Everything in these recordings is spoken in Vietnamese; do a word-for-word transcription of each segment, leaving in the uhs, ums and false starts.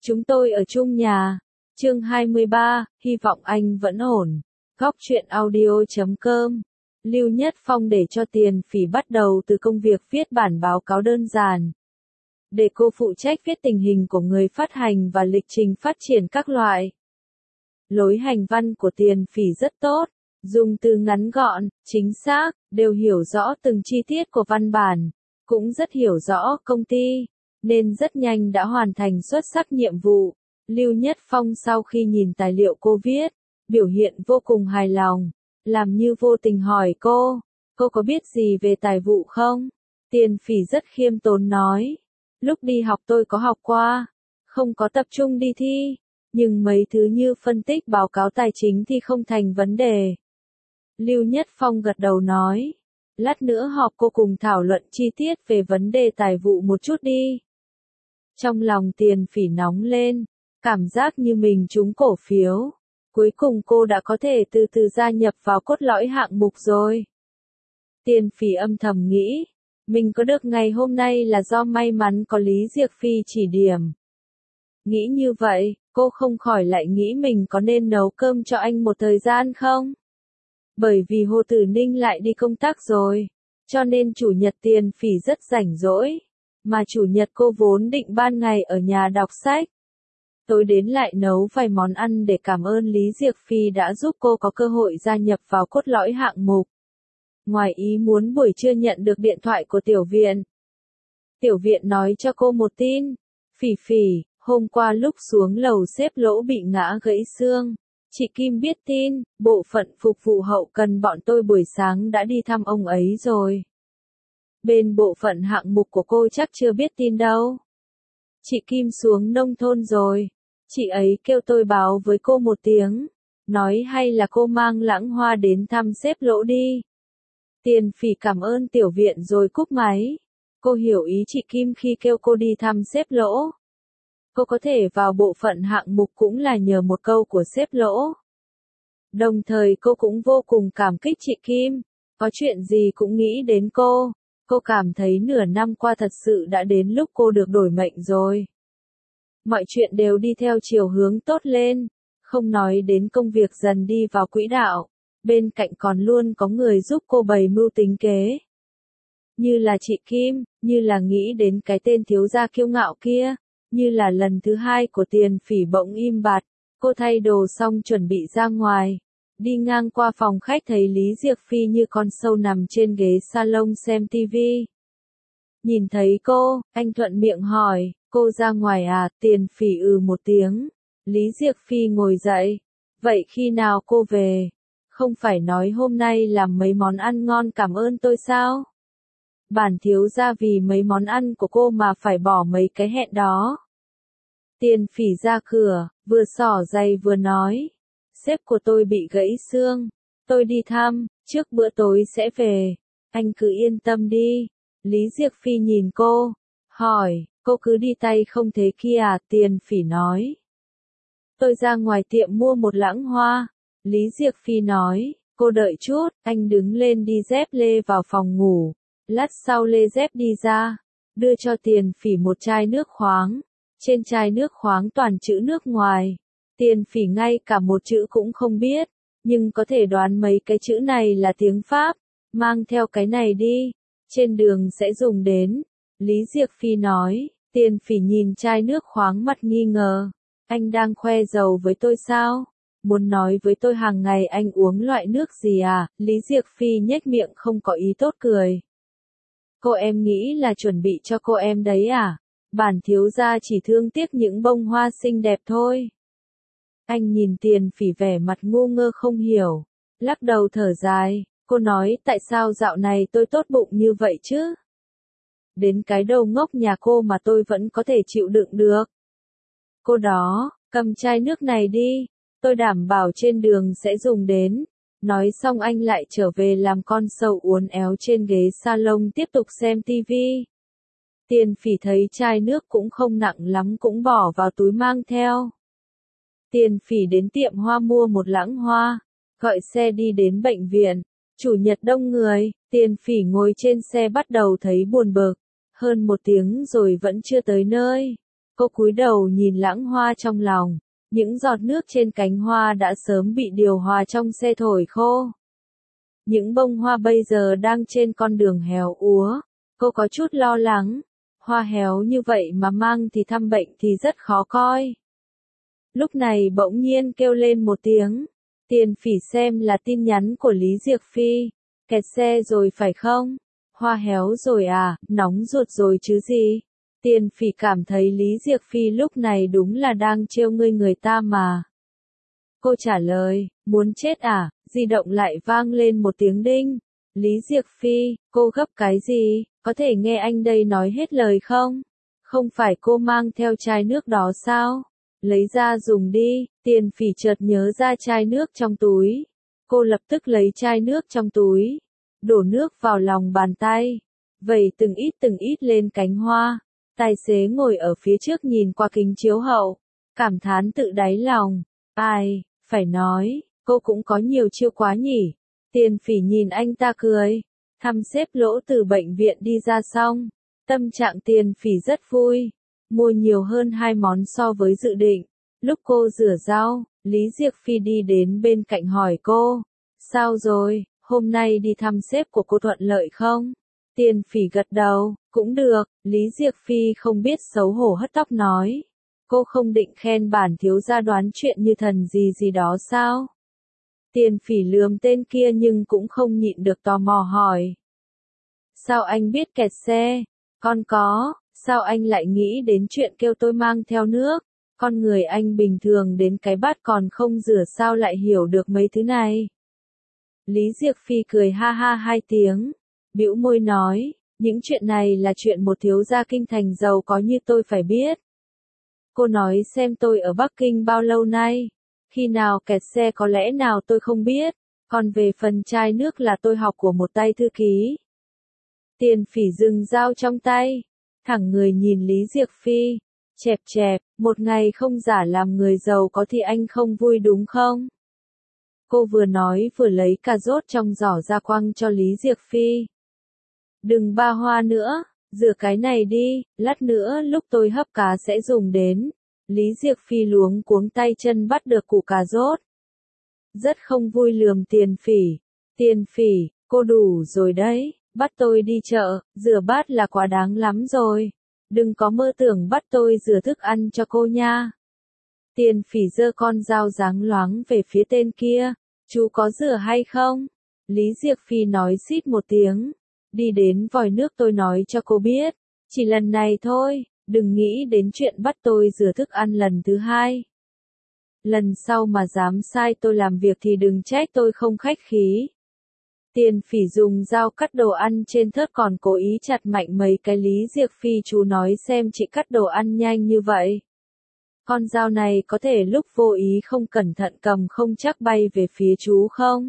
Chúng tôi ở chung nhà. Chương hai mươi ba, hy vọng anh vẫn ổn. Góc truyện audio chấm com. Lưu Nhất Phong để cho Tiền Phỉ bắt đầu từ công việc viết bản báo cáo đơn giản. Để cô phụ trách viết tình hình của người phát hành và lịch trình phát triển các loại. Lối hành văn của Tiền Phỉ rất tốt, dùng từ ngắn gọn, chính xác, đều hiểu rõ từng chi tiết của văn bản, cũng rất hiểu rõ công ty, nên rất nhanh đã hoàn thành xuất sắc nhiệm vụ. Lưu Nhất Phong sau khi nhìn tài liệu cô viết, biểu hiện vô cùng hài lòng, làm như vô tình hỏi cô, cô có biết gì về tài vụ không? Tiền Phỉ rất khiêm tốn nói, lúc đi học tôi có học qua, không có tập trung đi thi, nhưng mấy thứ như phân tích báo cáo tài chính thì không thành vấn đề. Lưu Nhất Phong gật đầu nói, lát nữa họp cô cùng thảo luận chi tiết về vấn đề tài vụ một chút đi. Trong lòng Tiền Phỉ nóng lên, cảm giác như mình trúng cổ phiếu. Cuối cùng cô đã có thể từ từ gia nhập vào cốt lõi hạng mục rồi. Tiền Phỉ âm thầm nghĩ, mình có được ngày hôm nay là do may mắn có Lý Diệc Phi chỉ điểm. Nghĩ như vậy, cô không khỏi lại nghĩ mình có nên nấu cơm cho anh một thời gian không? Bởi vì Hồ Tử Ninh lại đi công tác rồi, cho nên chủ nhật Tiền Phỉ rất rảnh rỗi, mà chủ nhật cô vốn định ban ngày ở nhà đọc sách. Tối đến lại nấu vài món ăn để cảm ơn Lý Diệc Phi đã giúp cô có cơ hội gia nhập vào cốt lõi hạng mục. Ngoài ý muốn buổi trưa nhận được điện thoại của Tiểu Viện. Tiểu Viện nói cho cô một tin, Phỉ Phỉ, hôm qua lúc xuống lầu xếp lỗ bị ngã gãy xương. Chị Kim biết tin, bộ phận phục vụ hậu cần bọn tôi buổi sáng đã đi thăm ông ấy rồi. Bên bộ phận hạng mục của cô chắc chưa biết tin đâu. Chị Kim xuống nông thôn rồi. Chị ấy kêu tôi báo với cô một tiếng. Nói hay là cô mang Lãng Hoa đến thăm xếp lỗ đi. Tiền Phỉ cảm ơn Tiểu Viện rồi cúp máy. Cô hiểu ý chị Kim khi kêu cô đi thăm xếp lỗ. Cô có thể vào bộ phận hạng mục cũng là nhờ một câu của xếp lỗ. Đồng thời cô cũng vô cùng cảm kích chị Kim. Có chuyện gì cũng nghĩ đến cô. Cô cảm thấy nửa năm qua thật sự đã đến lúc cô được đổi mệnh rồi. Mọi chuyện đều đi theo chiều hướng tốt lên, không nói đến công việc dần đi vào quỹ đạo, bên cạnh còn luôn có người giúp cô bày mưu tính kế. Như là chị Kim, như là nghĩ đến cái tên thiếu gia kiêu ngạo kia, như là lần thứ hai của Tiền Phỉ bỗng im bặt, cô thay đồ xong chuẩn bị ra ngoài. Đi ngang qua phòng khách thấy Lý Diệc Phi như con sâu nằm trên ghế salon xem tivi. Nhìn thấy cô, anh thuận miệng hỏi, cô ra ngoài à? Tiền Phỉ ừ một tiếng. Lý Diệc Phi ngồi dậy. Vậy khi nào cô về? Không phải nói hôm nay làm mấy món ăn ngon cảm ơn tôi sao? Bản thiếu gia vì mấy món ăn của cô mà phải bỏ mấy cái hẹn đó. Tiền Phỉ ra cửa, vừa xỏ giày vừa nói. Sếp của tôi bị gãy xương. Tôi đi thăm, trước bữa tối sẽ về. Anh cứ yên tâm đi. Lý Diệc Phi nhìn cô, hỏi, cô cứ đi tay không thế kia à? Tiền Phỉ nói. Tôi ra ngoài tiệm mua một Lãng Hoa. Lý Diệc Phi nói, cô đợi chút, anh đứng lên đi dép lê vào phòng ngủ. Lát sau lê dép đi ra, đưa cho Tiền Phỉ một chai nước khoáng. Trên chai nước khoáng toàn chữ nước ngoài. Tiền Phỉ ngay cả một chữ cũng không biết, nhưng có thể đoán mấy cái chữ này là tiếng Pháp. Mang theo cái này đi, trên đường sẽ dùng đến. Lý Diệc Phi nói. Tiền Phỉ nhìn chai nước khoáng mặt nghi ngờ. Anh đang khoe giàu với tôi sao? Muốn nói với tôi hàng ngày anh uống loại nước gì à? Lý Diệc Phi nhếch miệng không có ý tốt cười. Cô em nghĩ là chuẩn bị cho cô em đấy à? Bản thiếu gia chỉ thương tiếc những bông hoa xinh đẹp thôi. Anh nhìn Tiền Phỉ vẻ mặt ngu ngơ không hiểu, lắc đầu thở dài, cô nói tại sao dạo này tôi tốt bụng như vậy chứ? Đến cái đầu ngốc nhà cô mà tôi vẫn có thể chịu đựng được. Cô đó, cầm chai nước này đi, tôi đảm bảo trên đường sẽ dùng đến. Nói xong anh lại trở về làm con sâu uốn éo trên ghế salon tiếp tục xem tivi. Tiền Phỉ thấy chai nước cũng không nặng lắm cũng bỏ vào túi mang theo. Tiền Phỉ đến tiệm hoa mua một Lãng Hoa, gọi xe đi đến bệnh viện. Chủ nhật đông người, Tiền Phỉ ngồi trên xe bắt đầu thấy buồn bực. Hơn một tiếng rồi vẫn chưa tới nơi. Cô cúi đầu nhìn lãng hoa trong lòng. Những giọt nước trên cánh hoa đã sớm bị điều hòa trong xe thổi khô. Những bông hoa bây giờ đang trên con đường héo úa. Cô có chút lo lắng. Hoa héo như vậy mà mang thì thăm bệnh thì rất khó coi. Lúc này bỗng nhiên kêu lên một tiếng. Tiền Phỉ xem là tin nhắn của Lý Diệc Phi. Kẹt xe rồi phải không? Hoa héo rồi à, nóng ruột rồi chứ gì? Tiền Phỉ cảm thấy Lý Diệc Phi lúc này đúng là đang trêu ngươi người ta mà. Cô trả lời, muốn chết à? Di động lại vang lên một tiếng đinh. Lý Diệc Phi, cô gấp cái gì? Có thể nghe anh đây nói hết lời không? Không phải cô mang theo chai nước đó sao? Lấy ra dùng đi. Tiền Phỉ chợt nhớ ra chai nước trong túi. Cô lập tức lấy chai nước trong túi, đổ nước vào lòng bàn tay, vẩy từng ít từng ít lên cánh hoa. Tài xế ngồi ở phía trước nhìn qua kính chiếu hậu, cảm thán tự đáy lòng. Ai, phải nói, cô cũng có nhiều chiêu quá nhỉ. Tiền Phỉ nhìn anh ta cười. Thăm xếp lỗ từ bệnh viện đi ra xong, tâm trạng Tiền Phỉ rất vui. Mua nhiều hơn hai món so với dự định. Lúc cô rửa rau, Lý Diệc Phi đi đến bên cạnh hỏi cô. Sao rồi, hôm nay đi thăm sếp của cô thuận lợi không? Tiền Phỉ gật đầu, cũng được. Lý Diệc Phi không biết xấu hổ hất tóc nói. Cô không định khen bản thiếu gia đoán chuyện như thần gì gì đó sao? Tiền Phỉ lườm tên kia nhưng cũng không nhịn được tò mò hỏi. Sao anh biết kẹt xe? Con có, sao anh lại nghĩ đến chuyện kêu tôi mang theo nước? Con người anh bình thường đến cái bát còn không rửa sao lại hiểu được mấy thứ này? Lý Diệc Phi cười ha ha hai tiếng, bĩu môi nói, những chuyện này là chuyện một thiếu gia kinh thành giàu có như tôi phải biết. Cô nói xem tôi ở Bắc Kinh bao lâu nay, khi nào kẹt xe có lẽ nào tôi không biết, còn về phần chai nước là tôi học của một tay thư ký. Tiền Phỉ dừng dao trong tay, thẳng người nhìn Lý Diệc Phi, chẹp chẹp, một ngày không giả làm người giàu có thì anh không vui đúng không? Cô vừa nói vừa lấy cà rốt trong giỏ ra quăng cho Lý Diệc Phi. Đừng ba hoa nữa, rửa cái này đi, lát nữa lúc tôi hấp cá sẽ dùng đến. Lý Diệc Phi luống cuống tay chân bắt được củ cà rốt. Rất không vui lườm Tiền Phỉ. Tiền Phỉ, cô đủ rồi đấy, bắt tôi đi chợ, rửa bát là quá đáng lắm rồi. Đừng có mơ tưởng bắt tôi rửa thức ăn cho cô nha. Tiền Phỉ giơ con dao dáng loáng về phía tên kia. Chú có rửa hay không? Lý Diệc Phi nói xít một tiếng. Đi đến vòi nước tôi nói cho cô biết. Chỉ lần này thôi, đừng nghĩ đến chuyện bắt tôi rửa thức ăn lần thứ hai. Lần sau mà dám sai tôi làm việc thì đừng trách tôi không khách khí. Tiền Phỉ dùng dao cắt đồ ăn trên thớt còn cố ý chặt mạnh mấy cái. Lý Diệc Phi, chú nói xem chị cắt đồ ăn nhanh như vậy. Con dao này có thể lúc vô ý không cẩn thận cầm không chắc bay về phía chú không?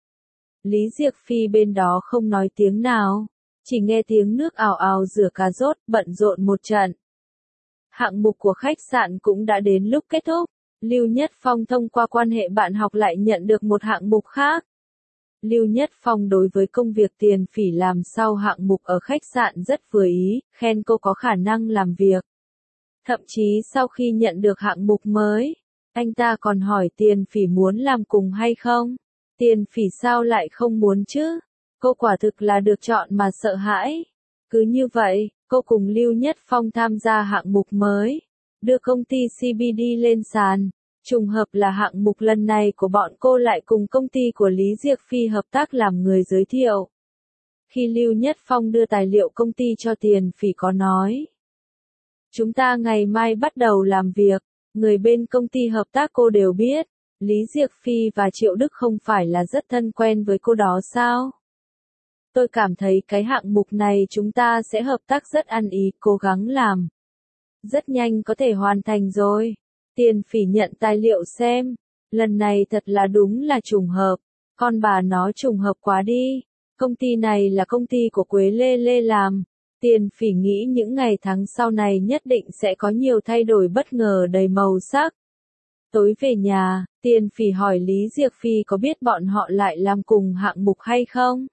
Lý Diệc Phi bên đó không nói tiếng nào, chỉ nghe tiếng nước ào ào rửa cà rốt, bận rộn một trận. Hạng mục của khách sạn cũng đã đến lúc kết thúc. Lưu Nhất Phong thông qua quan hệ bạn học lại nhận được một hạng mục khác. Lưu Nhất Phong đối với công việc Tiền Phỉ làm sau hạng mục ở khách sạn rất vừa ý, khen cô có khả năng làm việc. Thậm chí sau khi nhận được hạng mục mới, anh ta còn hỏi Tiền Phỉ muốn làm cùng hay không. Tiền Phỉ sao lại không muốn chứ? Cô quả thực là được chọn mà sợ hãi. Cứ như vậy, cô cùng Lưu Nhất Phong tham gia hạng mục mới, đưa công ty xê bê đê lên sàn. Trùng hợp là hạng mục lần này của bọn cô lại cùng công ty của Lý Diệc Phi hợp tác làm người giới thiệu. Khi Lưu Nhất Phong đưa tài liệu công ty cho Tiền Phỉ có nói. Chúng ta ngày mai bắt đầu làm việc, người bên công ty hợp tác cô đều biết. Lý Diệc Phi và Triệu Đức không phải là rất thân quen với cô đó sao? Tôi cảm thấy cái hạng mục này chúng ta sẽ hợp tác rất ăn ý, cố gắng làm. Rất nhanh có thể hoàn thành rồi. Tiền Phỉ nhận tài liệu xem. Lần này thật là đúng là trùng hợp. Con bà nó trùng hợp quá đi. Công ty này là công ty của Quế Lê Lê làm. Tiền Phỉ nghĩ những ngày tháng sau này nhất định sẽ có nhiều thay đổi bất ngờ đầy màu sắc. Tối về nhà, Tiền Phỉ hỏi Lý Diệc Phi có biết bọn họ lại làm cùng hạng mục hay không?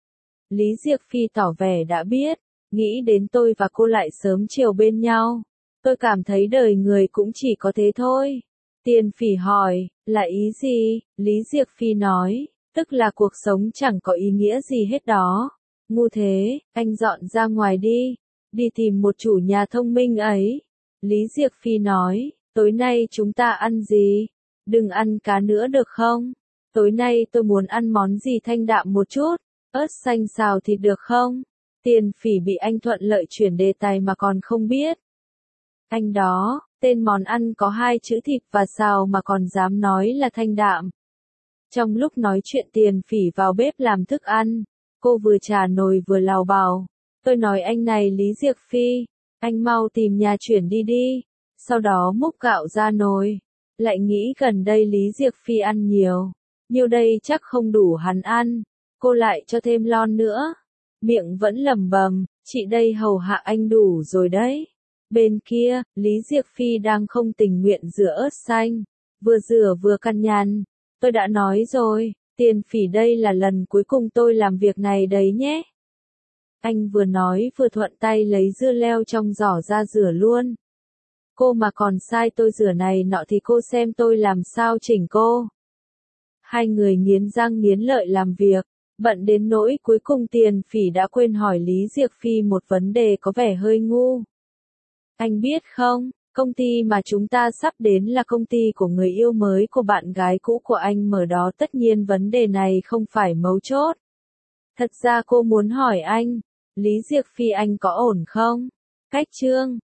Lý Diệc Phi tỏ vẻ đã biết, nghĩ đến tôi và cô lại sớm chiều bên nhau. Tôi cảm thấy đời người cũng chỉ có thế thôi. Tiền Phỉ hỏi, là ý gì? Lý Diệc Phi nói, tức là cuộc sống chẳng có ý nghĩa gì hết đó. Ngu thế, anh dọn ra ngoài đi, đi tìm một chủ nhà thông minh ấy. Lý Diệc Phi nói, tối nay chúng ta ăn gì? Đừng ăn cá nữa được không? Tối nay tôi muốn ăn món gì thanh đạm một chút, ớt xanh xào thịt được không? Tiền Phỉ bị anh thuận lợi chuyển đề tài mà còn không biết. Anh đó, tên món ăn có hai chữ thịt và xào mà còn dám nói là thanh đạm. Trong lúc nói chuyện Tiền Phỉ vào bếp làm thức ăn, cô vừa trà nồi vừa lào bào. Tôi nói anh này Lý Diệc Phi, anh mau tìm nhà chuyển đi đi. Sau đó múc gạo ra nồi, lại nghĩ gần đây Lý Diệc Phi ăn nhiều, nhiều đây chắc không đủ hắn ăn, cô lại cho thêm lon nữa. Miệng vẫn lẩm bẩm, chị đây hầu hạ anh đủ rồi đấy. Bên kia, Lý Diệc Phi đang không tình nguyện rửa ớt xanh, vừa rửa vừa căn nhằn. Tôi đã nói rồi, Tiền Phỉ đây là lần cuối cùng tôi làm việc này đấy nhé. Anh vừa nói vừa thuận tay lấy dưa leo trong giỏ ra rửa luôn. Cô mà còn sai tôi rửa này nọ thì cô xem tôi làm sao chỉnh cô. Hai người nghiến răng nghiến lợi làm việc, bận đến nỗi cuối cùng Tiền Phỉ đã quên hỏi Lý Diệc Phi một vấn đề có vẻ hơi ngu. Anh biết không, công ty mà chúng ta sắp đến là công ty của người yêu mới của bạn gái cũ của anh mở đó, tất nhiên vấn đề này không phải mấu chốt. Thật ra cô muốn hỏi anh, Lý Diệc Phi anh có ổn không? Cách chương